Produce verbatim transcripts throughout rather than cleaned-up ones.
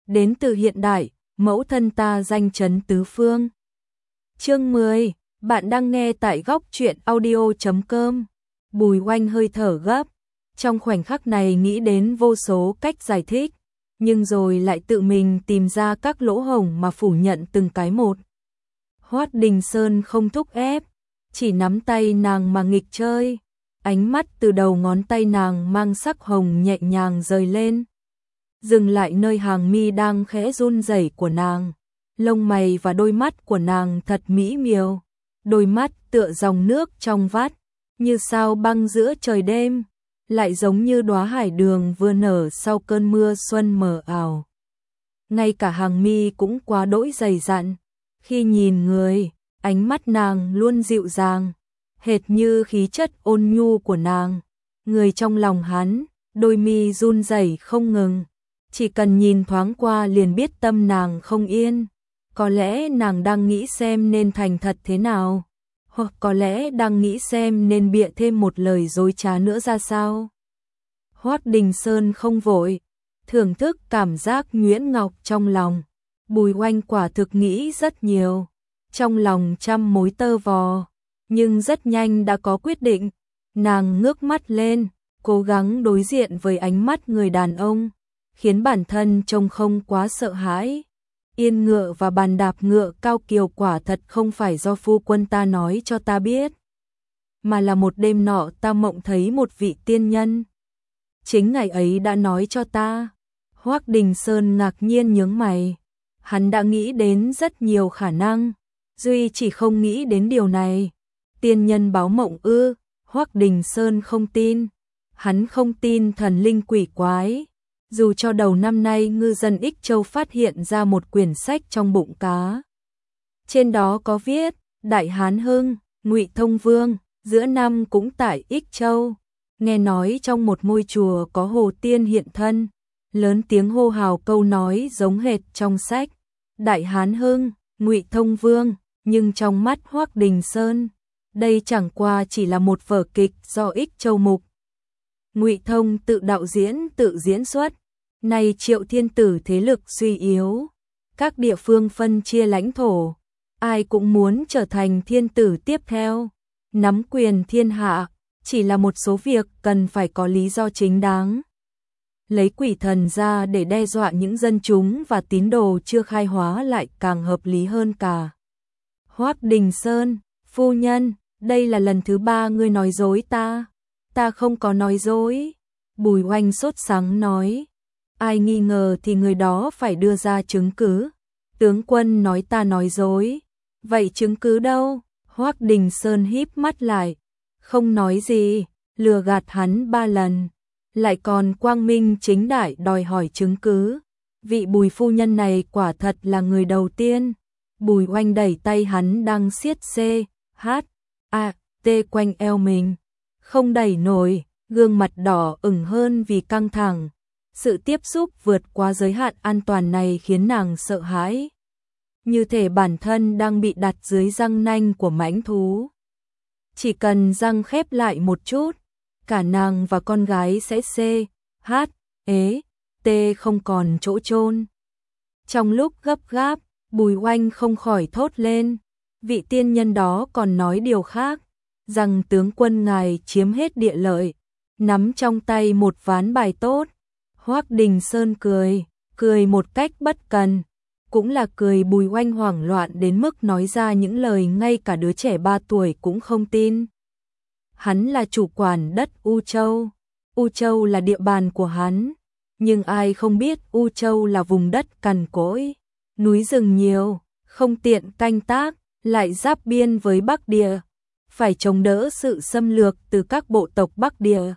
đến từ hiện đại, mẫu thân ta danh chấn tứ phương. Chương mười, bạn đang nghe tại góc truyện audio chấm com. Bùi Oanh hơi thở gấp, trong khoảnh khắc này nghĩ đến vô số cách giải thích, nhưng rồi lại tự mình tìm ra các lỗ hổng mà phủ nhận từng cái một. Hoát Đình Sơn không thúc ép, chỉ nắm tay nàng mà nghịch chơi, ánh mắt từ đầu ngón tay nàng mang sắc hồng nhẹ nhàng rời lên, dừng lại nơi hàng mi đang khẽ run rẩy của nàng. Lông mày và đôi mắt của nàng thật mỹ miều, đôi mắt tựa dòng nước trong vắt, như sao băng giữa trời đêm, lại giống như đóa hải đường vừa nở sau cơn mưa xuân mờ ảo. Ngay cả hàng mi cũng quá đỗi dày dặn, khi nhìn người, ánh mắt nàng luôn dịu dàng, hệt như khí chất ôn nhu của nàng. Người trong lòng hắn, đôi mi run rẩy không ngừng, chỉ cần nhìn thoáng qua liền biết tâm nàng không yên. Có lẽ nàng đang nghĩ xem nên thành thật thế nào, hoặc có lẽ đang nghĩ xem nên bịa thêm một lời dối trá nữa ra sao. Hoát Đình Sơn không vội, thưởng thức cảm giác nhuyễn ngọc trong lòng. Bùi Oanh quả thực nghĩ rất nhiều, trong lòng trăm mối tơ vò, nhưng rất nhanh đã có quyết định. Nàng ngước mắt lên, cố gắng đối diện với ánh mắt người đàn ông, khiến bản thân trông không quá sợ hãi. Yên ngựa và bàn đạp ngựa cao kiều quả thật không phải do phu quân ta nói cho ta biết, mà là một đêm nọ ta mộng thấy một vị tiên nhân. Chính ngày ấy đã nói cho ta. Hoắc Đình Sơn ngạc nhiên nhướng mày, hắn đã nghĩ đến rất nhiều khả năng, duy chỉ không nghĩ đến điều này. Tiên nhân báo mộng ư? Hoắc Đình Sơn không tin, hắn không tin thần linh quỷ quái. Dù cho đầu năm nay ngư dân Ích Châu phát hiện ra một quyển sách trong bụng cá, trên đó có viết Đại Hán Hưng, Ngụy Thông Vương, giữa năm cũng tại Ích Châu. Nghe nói trong một ngôi chùa có hồ tiên hiện thân, lớn tiếng hô hào câu nói giống hệt trong sách Đại Hán Hưng, Ngụy Thông Vương, nhưng trong mắt Hoắc Đình Sơn, đây chẳng qua chỉ là một vở kịch do Ích Châu Mục Ngụy Thông tự đạo diễn tự diễn xuất. Nay Triệu Thiên Tử thế lực suy yếu, các địa phương phân chia lãnh thổ, ai cũng muốn trở thành thiên tử tiếp theo, nắm quyền thiên hạ, chỉ là một số việc cần phải có lý do chính đáng. Lấy quỷ thần ra để đe dọa những dân chúng và tín đồ chưa khai hóa lại càng hợp lý hơn cả. Hoắc Đình Sơn, phu nhân, đây là lần thứ ba ngươi nói dối ta. Ta không có nói dối. Bùi Oanh sốt sắng nói. Ai nghi ngờ thì người đó phải đưa ra chứng cứ. Tướng quân nói ta nói dối. Vậy chứng cứ đâu? Hoắc Đình Sơn híp mắt lại, không nói gì, lừa gạt hắn ba lần, lại còn quang minh chính đại đòi hỏi chứng cứ. Vị Bùi phu nhân này quả thật là người đầu tiên. Bùi Oanh đẩy tay hắn đang siết C, H, A, T quanh eo mình, không đẩy nổi, gương mặt đỏ ửng hơn vì căng thẳng. Sự tiếp xúc vượt qua giới hạn an toàn này khiến nàng sợ hãi, như thể bản thân đang bị đặt dưới răng nanh của mãnh thú. Chỉ cần răng khép lại một chút, cả nàng và con gái sẽ C, H, ế, T không còn chỗ chôn. Trong lúc gấp gáp, Bùi Oanh không khỏi thốt lên. Vị tiên nhân đó còn nói điều khác, rằng tướng quân ngài chiếm hết địa lợi, nắm trong tay một ván bài tốt. Hoắc Đình Sơn cười, cười một cách bất cần, cũng là cười. Bùi Oanh hoảng loạn đến mức nói ra những lời ngay cả đứa trẻ ba tuổi cũng không tin. Hắn là chủ quản đất U Châu, U Châu là địa bàn của hắn, nhưng ai không biết U Châu là vùng đất cằn cỗi, núi rừng nhiều, không tiện canh tác, lại giáp biên với Bắc Địa, phải chống đỡ sự xâm lược từ các bộ tộc Bắc Địa.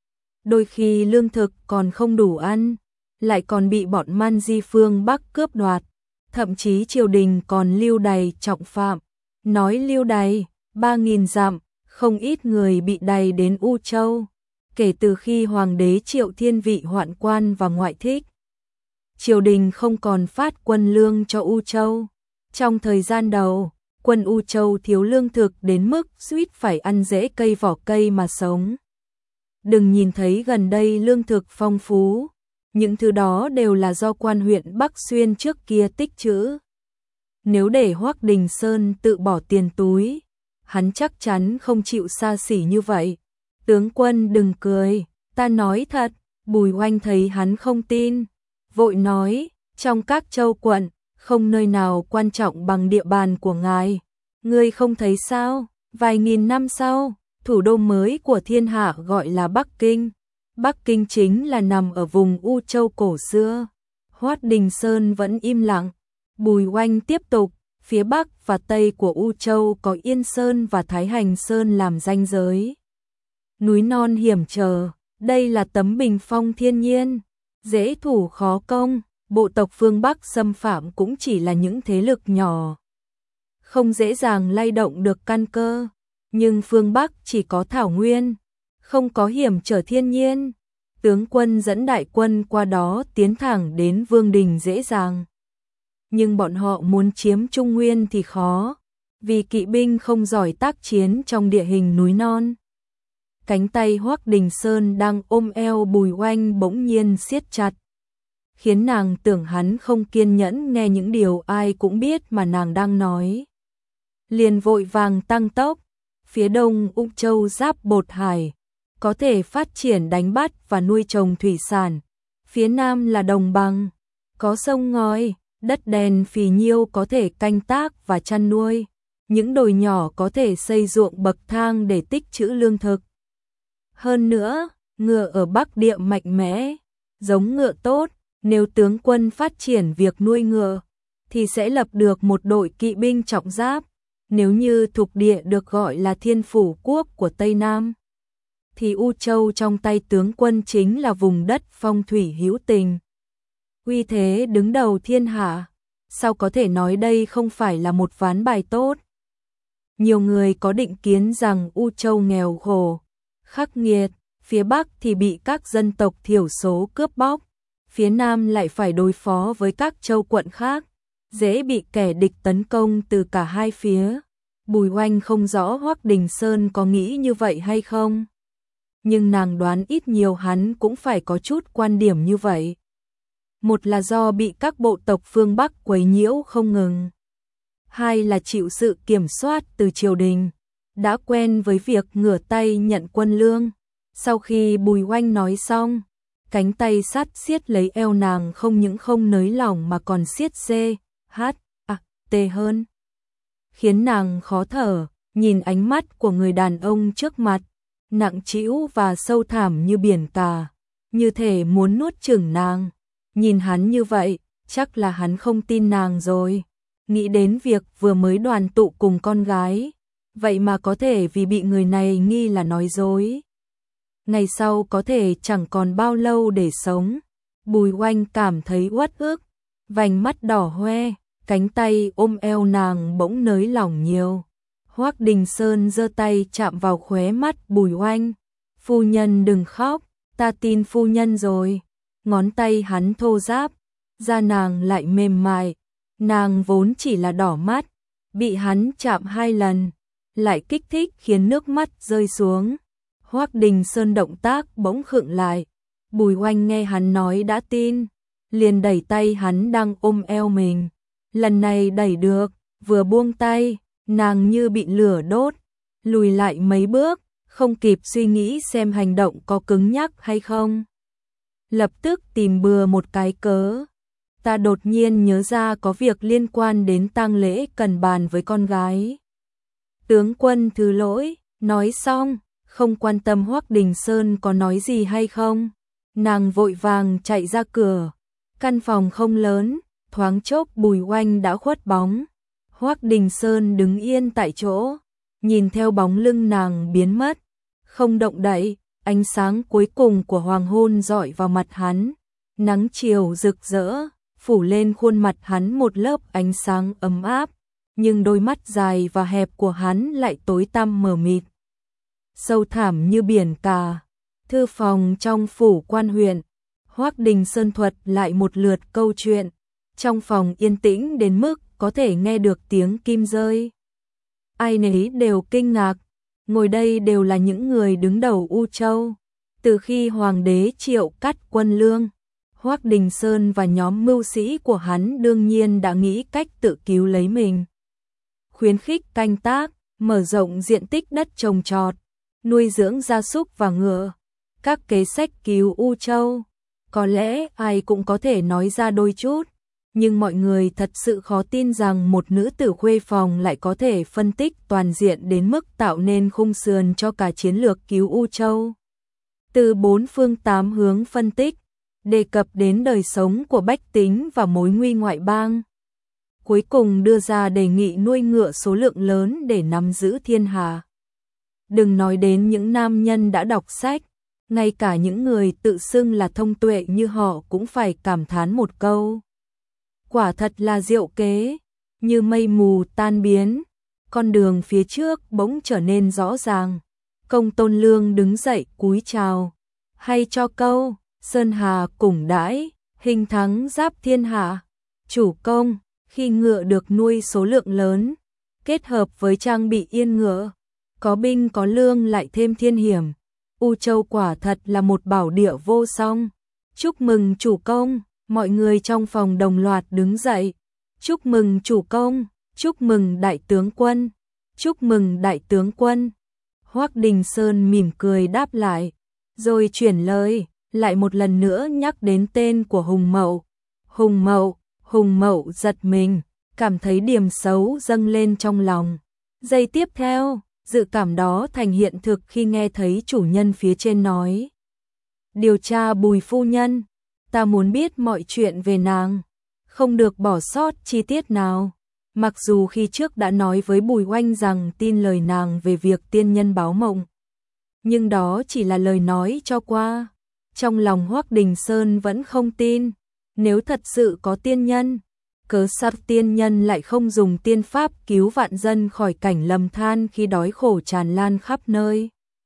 Đôi khi lương thực còn không đủ ăn, lại còn bị bọn Man Di phương Bắc cướp đoạt, thậm chí triều đình còn lưu đày trọng phạm. Nói lưu đày, ba nghìn dặm, không ít người bị đày đến U Châu. Kể từ khi hoàng đế Triệu Thiên Vị hoạn quan và ngoại thích, triều đình không còn phát quân lương cho U Châu. Trong thời gian đầu, quân U Châu thiếu lương thực đến mức suýt phải ăn rễ cây vỏ cây mà sống. Đừng nhìn thấy gần đây lương thực phong phú, Những thứ đó đều là do quan huyện Bắc Xuyên trước kia tích trữ. Nếu để Hoắc Đình Sơn tự bỏ tiền túi, hắn chắc chắn không chịu xa xỉ như vậy. Tướng quân đừng cười, ta nói thật. Bùi Oanh thấy hắn không tin, vội nói, trong các châu quận, không nơi nào quan trọng bằng địa bàn của ngài. Ngươi không thấy sao, vài nghìn năm sau, thủ đô mới của thiên hạ gọi là Bắc Kinh. Bắc Kinh chính là nằm ở vùng U Châu cổ xưa. Hoắc Đình Sơn vẫn im lặng. Bùi Oanh tiếp tục, phía Bắc và Tây của U Châu có Yên Sơn và Thái Hành Sơn làm ranh giới. Núi non hiểm trở, đây là tấm bình phong thiên nhiên, dễ thủ khó công, bộ tộc phương Bắc xâm phạm cũng chỉ là những thế lực nhỏ. Không dễ dàng lay động được căn cơ, nhưng phương Bắc chỉ có thảo nguyên, không có hiểm trở thiên nhiên. Tướng quân dẫn đại quân qua đó tiến thẳng đến Vương Đình dễ dàng. Nhưng bọn họ muốn chiếm Trung Nguyên thì khó, vì kỵ binh không giỏi tác chiến trong địa hình núi non. Cánh tay Hoắc Đình Sơn đang ôm eo Bùi Oanh bỗng nhiên siết chặt, khiến nàng tưởng hắn không kiên nhẫn nghe những điều ai cũng biết mà nàng đang nói. Liền vội vàng tăng tốc, phía đông U Châu giáp Bột Hải, có thể phát triển đánh bắt và nuôi trồng thủy sản. Phía nam là đồng bằng, có sông ngòi, đất đèn phì nhiêu có thể canh tác và chăn nuôi. Những đồi nhỏ có thể xây ruộng bậc thang để tích trữ lương thực. Hơn nữa, ngựa ở Bắc Địa mạnh mẽ, giống ngựa tốt, nếu tướng quân phát triển việc nuôi ngựa, thì sẽ lập được một đội kỵ binh trọng giáp. Nếu như Thục Địa được gọi là Thiên Phủ Quốc của Tây Nam, thì U Châu trong tay tướng quân chính là vùng đất phong thủy hữu tình, uy thế đứng đầu thiên hạ. Sao có thể nói đây không phải là một ván bài tốt? Nhiều người có định kiến rằng U Châu nghèo khổ, khắc nghiệt, phía Bắc thì bị các dân tộc thiểu số cướp bóc, phía Nam lại phải đối phó với các châu quận khác, dễ bị kẻ địch tấn công từ cả hai phía. Bùi Oanh không rõ Hoắc Đình Sơn có nghĩ như vậy hay không, nhưng nàng đoán ít nhiều hắn cũng phải có chút quan điểm như vậy. Một là do bị các bộ tộc phương Bắc quấy nhiễu không ngừng, hai là chịu sự kiểm soát từ triều đình, đã quen với việc ngửa tay nhận quân lương. Sau khi Bùi Oanh nói xong, cánh tay sắt siết lấy eo nàng không những không nới lỏng mà còn siết xê, hát, à, tê hơn, khiến nàng khó thở. Nhìn ánh mắt của người đàn ông trước mặt, nặng trĩu và sâu thẳm như biển cả, như thể muốn nuốt chửng nàng. Nhìn hắn như vậy, chắc là hắn không tin nàng rồi. Nghĩ đến việc vừa mới đoàn tụ cùng con gái, vậy mà có thể vì bị người này nghi là nói dối, ngày sau có thể chẳng còn bao lâu để sống. Bùi Oanh cảm thấy uất ức, vành mắt đỏ hoe, cánh tay ôm eo nàng bỗng nới lỏng nhiều. Hoắc Đình Sơn giơ tay chạm vào khóe mắt Bùi Oanh. Phu nhân đừng khóc, ta tin phu nhân rồi. Ngón tay hắn thô ráp, da nàng lại mềm mại. Nàng vốn chỉ là đỏ mắt, bị hắn chạm hai lần, lại kích thích khiến nước mắt rơi xuống. Hoắc Đình Sơn động tác bỗng khựng lại. Bùi Oanh nghe hắn nói đã tin, liền đẩy tay hắn đang ôm eo mình. Lần này đẩy được, vừa buông tay, nàng như bị lửa đốt, lùi lại mấy bước, không kịp suy nghĩ xem hành động có cứng nhắc hay không. Lập tức tìm bừa một cái cớ. Ta đột nhiên nhớ ra có việc liên quan đến tang lễ cần bàn với con gái. Tướng quân thứ lỗi, nói xong, không quan tâm Hoắc Đình Sơn có nói gì hay không. Nàng vội vàng chạy ra cửa. Căn phòng không lớn, thoáng chốc Bùi Oanh đã khuất bóng. Hoắc Đình Sơn đứng yên tại chỗ, nhìn theo bóng lưng nàng biến mất, không động đậy. Ánh sáng cuối cùng của hoàng hôn rọi vào mặt hắn, nắng chiều rực rỡ, phủ lên khuôn mặt hắn một lớp ánh sáng ấm áp, nhưng đôi mắt dài và hẹp của hắn lại tối tăm mờ mịt, sâu thẳm như biển cả. Thư phòng trong phủ quan huyện, Hoắc Đình Sơn thuật lại một lượt câu chuyện, trong phòng yên tĩnh đến mức có thể nghe được tiếng kim rơi. Ai nấy đều kinh ngạc. Ngồi đây đều là những người đứng đầu U Châu. Từ khi Hoàng đế Triệu cắt quân lương, Hoắc Đình Sơn và nhóm mưu sĩ của hắn đương nhiên đã nghĩ cách tự cứu lấy mình. Khuyến khích canh tác, mở rộng diện tích đất trồng trọt, nuôi dưỡng gia súc và ngựa. Các kế sách cứu U Châu, có lẽ ai cũng có thể nói ra đôi chút, nhưng mọi người thật sự khó tin rằng một nữ tử khuê phòng lại có thể phân tích toàn diện đến mức tạo nên khung sườn cho cả chiến lược cứu U Châu. Từ bốn phương tám hướng phân tích, đề cập đến đời sống của bách tính và mối nguy ngoại bang. Cuối cùng đưa ra đề nghị nuôi ngựa số lượng lớn để nắm giữ thiên hạ. Đừng nói đến những nam nhân đã đọc sách, ngay cả những người tự xưng là thông tuệ như họ cũng phải cảm thán một câu. Quả thật là diệu kế, như mây mù tan biến, con đường phía trước bỗng trở nên rõ ràng. Công Tôn Lương đứng dậy cúi chào, hay cho câu, sơn hà cùng đãi, hình thắng giáp thiên hạ. Chủ công, khi ngựa được nuôi số lượng lớn, kết hợp với trang bị yên ngựa, có binh có lương lại thêm thiên hiểm, U Châu quả thật là một bảo địa vô song. Chúc mừng chủ công, mọi người trong phòng đồng loạt đứng dậy. Chúc mừng chủ công, chúc mừng đại tướng quân, chúc mừng đại tướng quân. Hoắc Đình Sơn mỉm cười đáp lại, rồi chuyển lời, lại một lần nữa nhắc đến tên của Hùng Mậu. Hùng Mậu, Hùng Mậu giật mình, cảm thấy điểm xấu dâng lên trong lòng. Giây tiếp theo, dự cảm đó thành hiện thực khi nghe thấy chủ nhân phía trên nói. Điều tra Bùi phu nhân, ta muốn biết mọi chuyện về nàng, không được bỏ sót chi tiết nào. Mặc dù khi trước đã nói với Bùi Oanh rằng tin lời nàng về việc tiên nhân báo mộng, nhưng đó chỉ là lời nói cho qua. Trong lòng Hoắc Đình Sơn vẫn không tin, nếu thật sự có tiên nhân, cớ sao tiên nhân lại không dùng tiên pháp cứu vạn dân khỏi cảnh lầm than khi đói khổ tràn lan khắp nơi.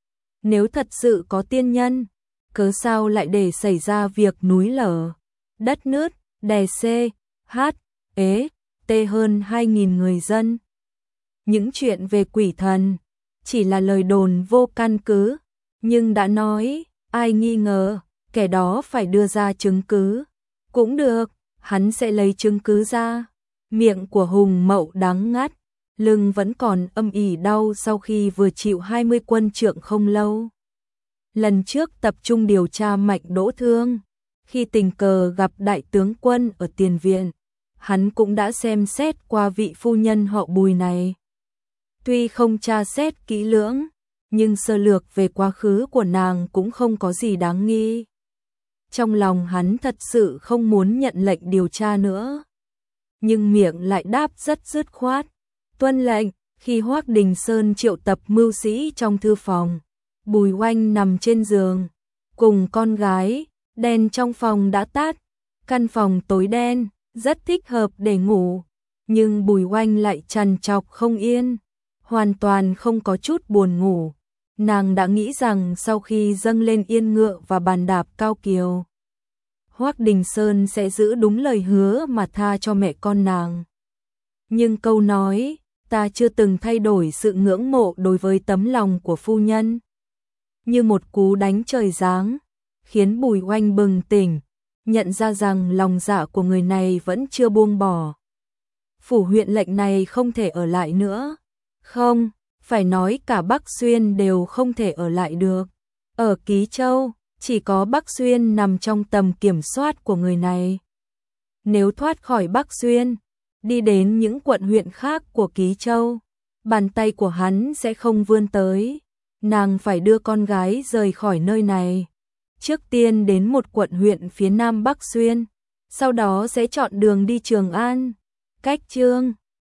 Nếu thật sự có tiên nhân, cớ sao lại để xảy ra việc núi lở, đất nứt, đè xê, hát, ế, tê hơn hai nghìn người dân. Những chuyện về quỷ thần chỉ là lời đồn vô căn cứ, nhưng đã nói, ai nghi ngờ, kẻ đó phải đưa ra chứng cứ. Cũng được, hắn sẽ lấy chứng cứ ra. Miệng của Hùng Mậu đắng ngắt, lưng vẫn còn âm ỉ đau sau khi vừa chịu hai mươi quân trượng không lâu. Lần trước tập trung điều tra Mạnh Đỗ Thương, khi tình cờ gặp đại tướng quân ở tiền viện, hắn cũng đã xem xét qua vị phu nhân họ Bùi này. Tuy không tra xét kỹ lưỡng, nhưng sơ lược về quá khứ của nàng cũng không có gì đáng nghi. Trong lòng hắn thật sự không muốn nhận lệnh điều tra nữa, nhưng miệng lại đáp rất dứt khoát. Tuân lệnh. Khi Hoắc Đình Sơn triệu tập mưu sĩ trong thư phòng, Bùi Oanh nằm trên giường cùng con gái, đèn trong phòng đã tắt, căn phòng tối đen, rất thích hợp để ngủ, nhưng Bùi Oanh lại trằn trọc không yên, hoàn toàn không có chút buồn ngủ. Nàng đã nghĩ rằng sau khi dâng lên yên ngựa và bàn đạp cao kiều, Hoắc Đình Sơn sẽ giữ đúng lời hứa mà tha cho mẹ con nàng. Nhưng câu nói, ta chưa từng thay đổi sự ngưỡng mộ đối với tấm lòng của phu nhân, như một cú đánh trời giáng, khiến Bùi Oanh bừng tỉnh, nhận ra rằng lòng dạ của người này vẫn chưa buông bỏ. Phủ huyện lệnh này không thể ở lại nữa. Không, phải nói cả Bắc Xuyên đều không thể ở lại được. Ở Ký Châu, chỉ có Bắc Xuyên nằm trong tầm kiểm soát của người này. Nếu thoát khỏi Bắc Xuyên, đi đến những quận huyện khác của Ký Châu, bàn tay của hắn sẽ không vươn tới. Nàng phải đưa con gái rời khỏi nơi này. Trước tiên đến một quận huyện phía nam Bắc Xuyên, sau đó sẽ chọn đường đi Trường An. Cách chương